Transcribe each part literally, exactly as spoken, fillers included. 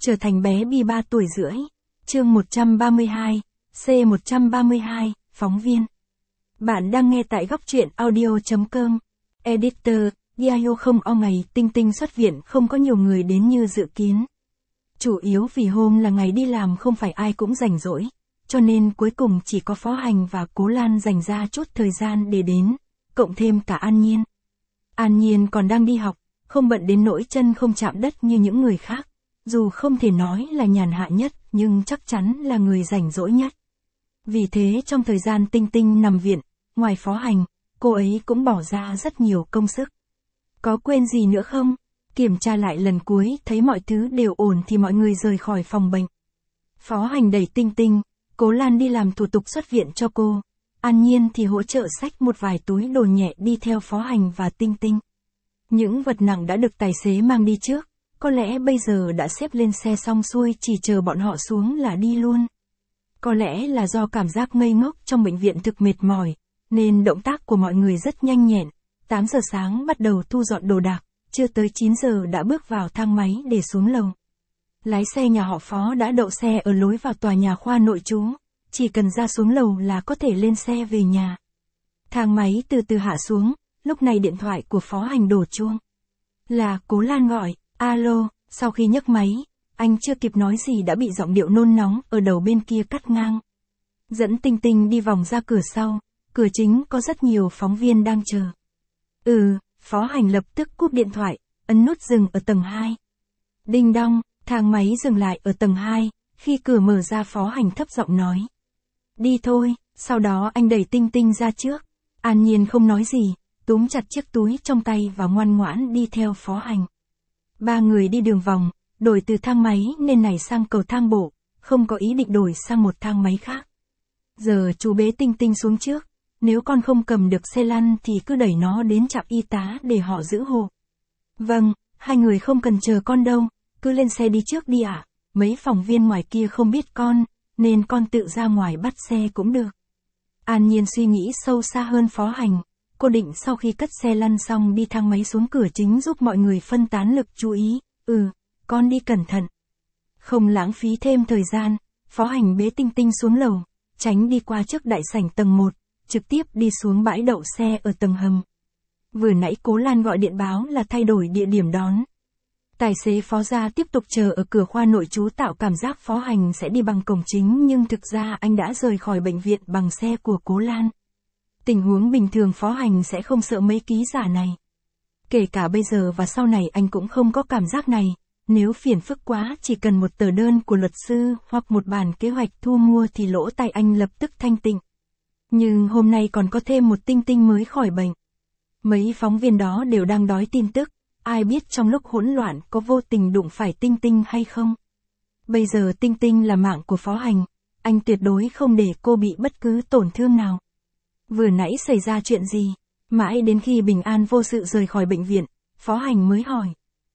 Trở thành bé Bi ba tuổi rưỡi. Chương một trăm ba mươi hai, C một trăm ba mươi hai, phóng viên. Bạn đang nghe tại góc truyện audio chấm com. Editor, Yahoo không o ngày Tinh Tinh xuất viện không có nhiều người đến như dự kiến. Chủ yếu vì hôm là ngày đi làm không phải ai cũng rảnh rỗi, cho nên cuối cùng chỉ có Phó Hành và Cố Lan dành ra chút thời gian để đến, cộng thêm cả An Nhiên. An Nhiên còn đang đi học, không bận đến nỗi chân không chạm đất như những người khác. Dù không thể nói là nhàn hạ nhất, nhưng chắc chắn là người rảnh rỗi nhất. Vì thế trong thời gian Tinh Tinh nằm viện, ngoài Phó Hành, cô ấy cũng bỏ ra rất nhiều công sức. Có quên gì nữa không? Kiểm tra lại lần cuối, thấy mọi thứ đều ổn thì mọi người rời khỏi phòng bệnh. Phó Hành đẩy Tinh Tinh, Cố Lan đi làm thủ tục xuất viện cho cô. An Nhiên thì hỗ trợ xách một vài túi đồ nhẹ đi theo Phó Hành và Tinh Tinh. Những vật nặng đã được tài xế mang đi trước. Có lẽ bây giờ đã xếp lên xe xong xuôi chỉ chờ bọn họ xuống là đi luôn. Có lẽ là do cảm giác ngây ngốc trong bệnh viện thực mệt mỏi, nên động tác của mọi người rất nhanh nhẹn. tám giờ sáng bắt đầu thu dọn đồ đạc, chưa tới chín giờ đã bước vào thang máy để xuống lầu. Lái xe nhà họ Phó đã đậu xe ở lối vào tòa nhà khoa nội trú, chỉ cần ra xuống lầu là có thể lên xe về nhà. Thang máy từ từ hạ xuống, lúc này điện thoại của Phó Hành đổ chuông. Là Cố Lan gọi. Alo, sau khi nhấc máy, anh chưa kịp nói gì đã bị giọng điệu nôn nóng ở đầu bên kia cắt ngang. Dẫn Tinh Tinh đi vòng ra cửa sau, cửa chính có rất nhiều phóng viên đang chờ. Ừ, Phó Hành lập tức cúp điện thoại, ấn nút dừng ở tầng hai. Đinh đong, thang máy dừng lại ở tầng hai, khi cửa mở ra Phó Hành thấp giọng nói. Đi thôi, sau đó anh đẩy Tinh Tinh ra trước. An Nhiên không nói gì, túm chặt chiếc túi trong tay và ngoan ngoãn đi theo Phó Hành. Ba người đi đường vòng, đổi từ thang máy nên này sang cầu thang bộ, không có ý định đổi sang một thang máy khác. Giờ chú bế Tinh Tinh xuống trước, nếu con không cầm được xe lăn thì cứ đẩy nó đến trạm y tá để họ giữ hộ. Vâng, hai người không cần chờ con đâu, cứ lên xe đi trước đi ạ, mấy phóng viên ngoài kia không biết con, nên con tự ra ngoài bắt xe cũng được. An Nhiên suy nghĩ sâu xa hơn Phó Hành. Cô định sau khi cất xe lăn xong đi thang máy xuống cửa chính giúp mọi người phân tán lực chú ý. Ừ, con đi cẩn thận. Không lãng phí thêm thời gian, Phó Hành bế Tinh Tinh xuống lầu, tránh đi qua trước đại sảnh tầng một, trực tiếp đi xuống bãi đậu xe ở tầng hầm. Vừa nãy Cố Lan gọi điện báo là thay đổi địa điểm đón. Tài xế Phó gia tiếp tục chờ ở cửa khoa nội trú tạo cảm giác Phó Hành sẽ đi bằng cổng chính nhưng thực ra anh đã rời khỏi bệnh viện bằng xe của Cố Lan. Tình huống bình thường Phó Hành sẽ không sợ mấy ký giả này. Kể cả bây giờ và sau này anh cũng không có cảm giác này, nếu phiền phức quá chỉ cần một tờ đơn của luật sư hoặc một bản kế hoạch thu mua thì lỗ tai anh lập tức thanh tịnh. Nhưng hôm nay còn có thêm một Tinh Tinh mới khỏi bệnh. Mấy phóng viên đó đều đang đói tin tức, ai biết trong lúc hỗn loạn có vô tình đụng phải Tinh Tinh hay không. Bây giờ Tinh Tinh là mạng của Phó Hành, anh tuyệt đối không để cô bị bất cứ tổn thương nào. Vừa nãy xảy ra chuyện gì? Mãi đến khi bình an vô sự rời khỏi bệnh viện, Phó Hành mới hỏi.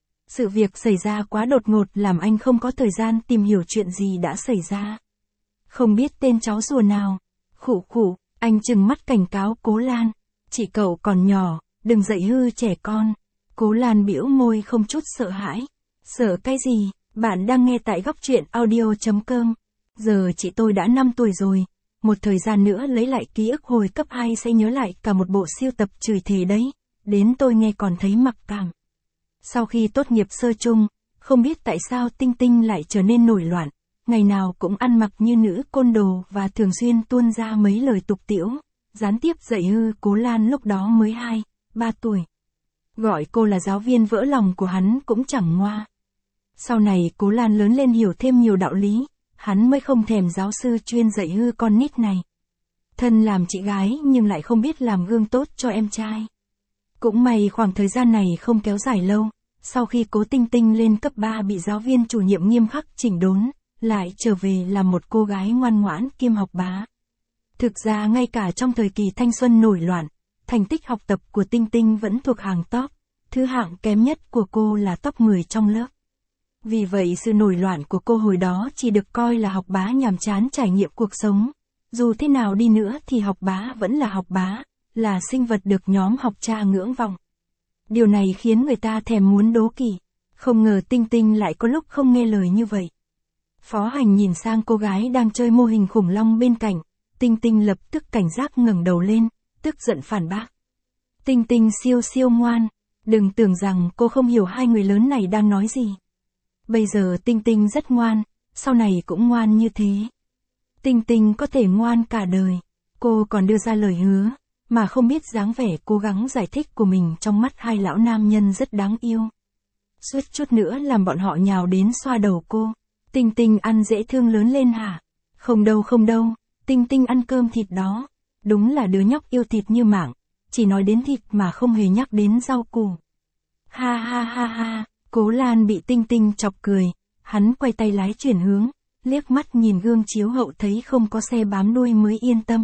Sự việc xảy ra quá đột ngột làm anh không có thời gian tìm hiểu chuyện gì đã xảy ra. Không biết tên cháu rùa nào. Khụ khụ, anh trừng mắt cảnh cáo Cố Lan. Chỉ cậu còn nhỏ, đừng dạy hư trẻ con. Cố Lan bĩu môi không chút sợ hãi. Sợ cái gì? Bạn đang nghe tại góc truyện audio chấm com. Giờ chị tôi đã năm tuổi rồi. Một thời gian nữa lấy lại ký ức hồi cấp hai sẽ nhớ lại cả một bộ siêu tập chửi thề đấy, đến tôi nghe còn thấy mặc cảm. Sau khi tốt nghiệp sơ chung, không biết tại sao Tinh Tinh lại trở nên nổi loạn, ngày nào cũng ăn mặc như nữ côn đồ và thường xuyên tuôn ra mấy lời tục tĩu, gián tiếp dạy hư Cố Lan lúc đó mới hai, ba tuổi. Gọi cô là giáo viên vỡ lòng của hắn cũng chẳng ngoa. Sau này Cố Lan lớn lên hiểu thêm nhiều đạo lý. Hắn mới không thèm giáo sư chuyên dạy hư con nít này. Thân làm chị gái nhưng lại không biết làm gương tốt cho em trai. Cũng may khoảng thời gian này không kéo dài lâu, sau khi Cố Tinh Tinh lên cấp ba bị giáo viên chủ nhiệm nghiêm khắc chỉnh đốn, lại trở về làm một cô gái ngoan ngoãn kiêm học bá. Thực ra ngay cả trong thời kỳ thanh xuân nổi loạn, thành tích học tập của Tinh Tinh vẫn thuộc hàng top, thứ hạng kém nhất của cô là top mười trong lớp. Vì vậy sự nổi loạn của cô hồi đó chỉ được coi là học bá nhàm chán trải nghiệm cuộc sống. Dù thế nào đi nữa thì học bá vẫn là học bá, là sinh vật được nhóm học cha ngưỡng vọng. Điều này khiến người ta thèm muốn đố kỵ. Không ngờ Tinh Tinh lại có lúc không nghe lời như vậy. Phó Hành nhìn sang cô gái đang chơi mô hình khủng long bên cạnh, Tinh Tinh lập tức cảnh giác ngẩng đầu lên, tức giận phản bác. Tinh Tinh siêu siêu ngoan, đừng tưởng rằng cô không hiểu hai người lớn này đang nói gì. Bây giờ Tinh Tinh rất ngoan, sau này cũng ngoan như thế. Tinh Tinh có thể ngoan cả đời, cô còn đưa ra lời hứa, mà không biết dáng vẻ cố gắng giải thích của mình trong mắt hai lão nam nhân rất đáng yêu. Suýt chút nữa làm bọn họ nhào đến xoa đầu cô. Tinh Tinh ăn dễ thương lớn lên hả? Không đâu không đâu, Tinh Tinh ăn cơm thịt đó. Đúng là đứa nhóc yêu thịt như mảng, chỉ nói đến thịt mà không hề nhắc đến rau củ. Ha ha ha ha, Cố Lan bị Tinh Tinh chọc cười, hắn quay tay lái chuyển hướng, liếc mắt nhìn gương chiếu hậu thấy không có xe bám đuôi mới yên tâm.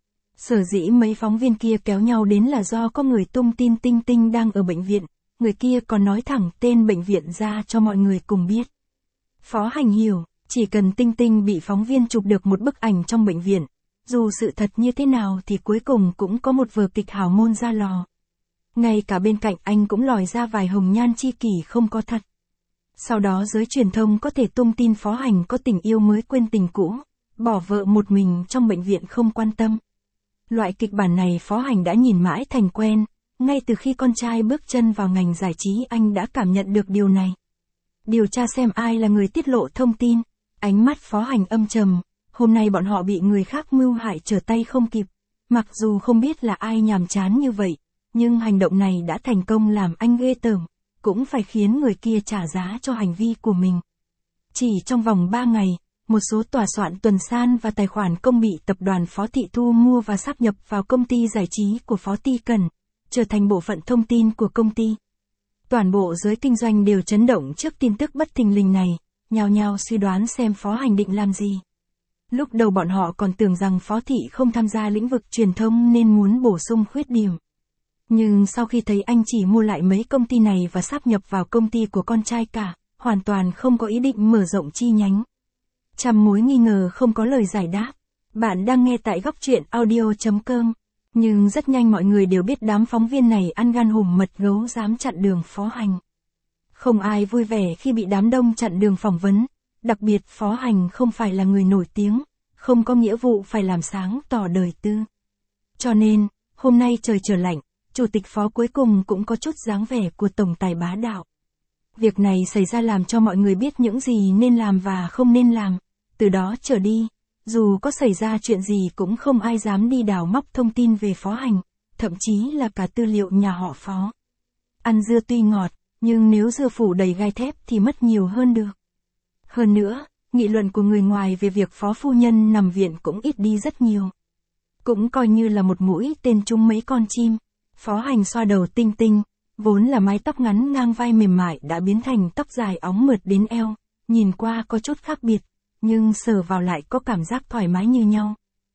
Sở dĩ mấy phóng viên kia kéo nhau đến là do có người tung tin Tinh Tinh đang ở bệnh viện, người kia còn nói thẳng tên bệnh viện ra cho mọi người cùng biết. Phó Hành hiểu, chỉ cần Tinh Tinh bị phóng viên chụp được một bức ảnh trong bệnh viện, dù sự thật như thế nào thì cuối cùng cũng có một vở kịch hảo môn ra lò. Ngay cả bên cạnh anh cũng lòi ra vài hồng nhan chi kỷ không có thật. Sau đó giới truyền thông có thể tung tin Phó Hành có tình yêu mới quên tình cũ, bỏ vợ một mình trong bệnh viện không quan tâm. Loại kịch bản này Phó Hành đã nhìn mãi thành quen, ngay từ khi con trai bước chân vào ngành giải trí anh đã cảm nhận được điều này. Điều tra xem ai là người tiết lộ thông tin, ánh mắt Phó Hành âm trầm, hôm nay bọn họ bị người khác mưu hại trở tay không kịp. Mặc dù không biết là ai nhàm chán như vậy, nhưng hành động này đã thành công làm anh ghê tởm, cũng phải khiến người kia trả giá cho hành vi của mình. Chỉ trong vòng ba ngày, một số tòa soạn tuần san và tài khoản công bị tập đoàn Phó Thị Thu mua và sáp nhập vào công ty giải trí của Phó Ti Cần, trở thành bộ phận thông tin của công ty. Toàn bộ giới kinh doanh đều chấn động trước tin tức bất thình lình này, nhao nhao suy đoán xem Phó Hành định làm gì. Lúc đầu bọn họ còn tưởng rằng Phó Thị không tham gia lĩnh vực truyền thông nên muốn bổ sung khuyết điểm. Nhưng sau khi thấy anh chỉ mua lại mấy công ty này và sáp nhập vào công ty của con trai cả, hoàn toàn không có ý định mở rộng chi nhánh. Trăm mối nghi ngờ không có lời giải đáp. Bạn đang nghe tại góc truyện audio chấm com. Nhưng rất nhanh mọi người đều biết đám phóng viên này ăn gan hùm mật gấu dám chặn đường Phó Hành. Không ai vui vẻ khi bị đám đông chặn đường phỏng vấn, đặc biệt Phó Hành không phải là người nổi tiếng, không có nghĩa vụ phải làm sáng tỏ đời tư. Cho nên, hôm nay trời trở lạnh, Chủ tịch Phó cuối cùng cũng có chút dáng vẻ của tổng tài bá đạo. Việc này xảy ra làm cho mọi người biết những gì nên làm và không nên làm, từ đó trở đi, dù có xảy ra chuyện gì cũng không ai dám đi đào móc thông tin về Phó Hành, thậm chí là cả tư liệu nhà họ Phó. Ăn dưa tuy ngọt, nhưng nếu dưa phủ đầy gai thép thì mất nhiều hơn được. Hơn nữa, nghị luận của người ngoài về việc Phó phu nhân nằm viện cũng ít đi rất nhiều. Cũng coi như là một mũi tên trúng mấy con chim. Phó Hành xoa đầu Tinh Tinh, vốn là mái tóc ngắn ngang vai mềm mại đã biến thành tóc dài óng mượt đến eo, nhìn qua có chút khác biệt, nhưng sờ vào lại có cảm giác thoải mái như nhau.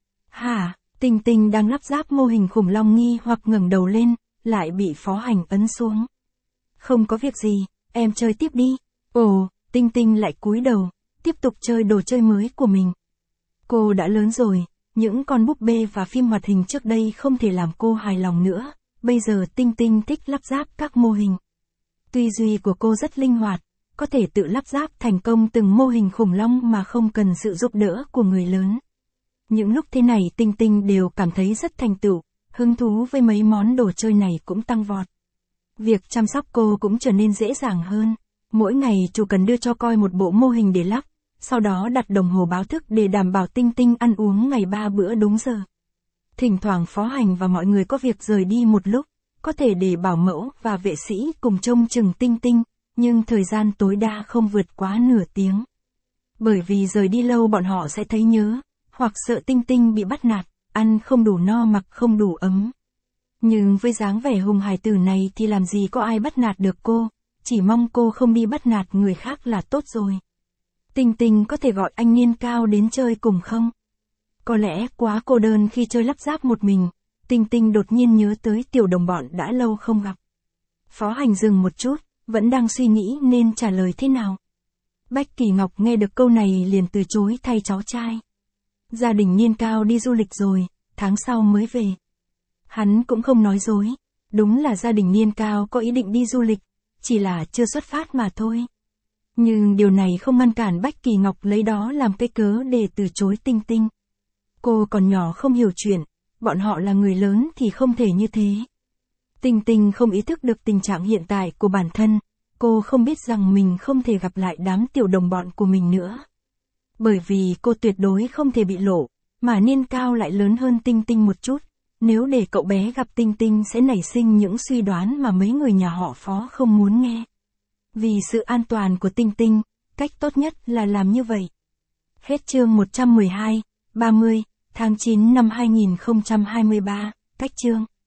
Hả, Tinh Tinh đang lắp ráp mô hình khủng long nghi hoặc ngẩng đầu lên, lại bị Phó Hành ấn xuống. Không có việc gì, em chơi tiếp đi. Ồ, Tinh Tinh lại cúi đầu, tiếp tục chơi đồ chơi mới của mình. Cô đã lớn rồi, những con búp bê và phim hoạt hình trước đây không thể làm cô hài lòng nữa. Bây giờ Tinh Tinh thích lắp ráp các mô hình. Tư duy của cô rất linh hoạt, có thể tự lắp ráp thành công từng mô hình khủng long mà không cần sự giúp đỡ của người lớn. Những lúc thế này Tinh Tinh đều cảm thấy rất thành tựu, hứng thú với mấy món đồ chơi này cũng tăng vọt. Việc chăm sóc cô cũng trở nên dễ dàng hơn. Mỗi ngày chủ cần đưa cho coi một bộ mô hình để lắp, sau đó đặt đồng hồ báo thức để đảm bảo Tinh Tinh ăn uống ngày ba bữa đúng giờ. Thỉnh thoảng Phó Hành và mọi người có việc rời đi một lúc, có thể để bảo mẫu và vệ sĩ cùng trông chừng Tinh Tinh, nhưng thời gian tối đa không vượt quá nửa tiếng. Bởi vì rời đi lâu bọn họ sẽ thấy nhớ, hoặc sợ Tinh Tinh bị bắt nạt, ăn không đủ no mặc không đủ ấm. Nhưng với dáng vẻ hùng hài tử này thì làm gì có ai bắt nạt được cô, chỉ mong cô không đi bắt nạt người khác là tốt rồi. Tinh Tinh có thể gọi anh Niên Cao đến chơi cùng không? Có lẽ quá cô đơn khi chơi lắp ráp một mình, Tinh Tinh đột nhiên nhớ tới tiểu đồng bọn đã lâu không gặp. Phó Hành dừng một chút, vẫn đang suy nghĩ nên trả lời thế nào. Bách Kỳ Ngọc nghe được câu này liền từ chối thay cháu trai. Gia đình Niên Cao đi du lịch rồi, tháng sau mới về. Hắn cũng không nói dối, đúng là gia đình Niên Cao có ý định đi du lịch, chỉ là chưa xuất phát mà thôi. Nhưng điều này không ngăn cản Bách Kỳ Ngọc lấy đó làm cái cớ để từ chối Tinh Tinh. Cô còn nhỏ không hiểu chuyện, bọn họ là người lớn thì không thể như thế. Tinh Tinh không ý thức được tình trạng hiện tại của bản thân, cô không biết rằng mình không thể gặp lại đám tiểu đồng bọn của mình nữa. Bởi vì cô tuyệt đối không thể bị lộ, mà niên cao lại lớn hơn Tinh Tinh một chút, nếu để cậu bé gặp Tinh Tinh sẽ nảy sinh những suy đoán mà mấy người nhà họ Phó không muốn nghe. Vì sự an toàn của Tinh Tinh, cách tốt nhất là làm như vậy. Hết chương một trăm mười hai, ba mươi, tháng chín năm hai nghìn không trăm hai mươi ba, cách chương.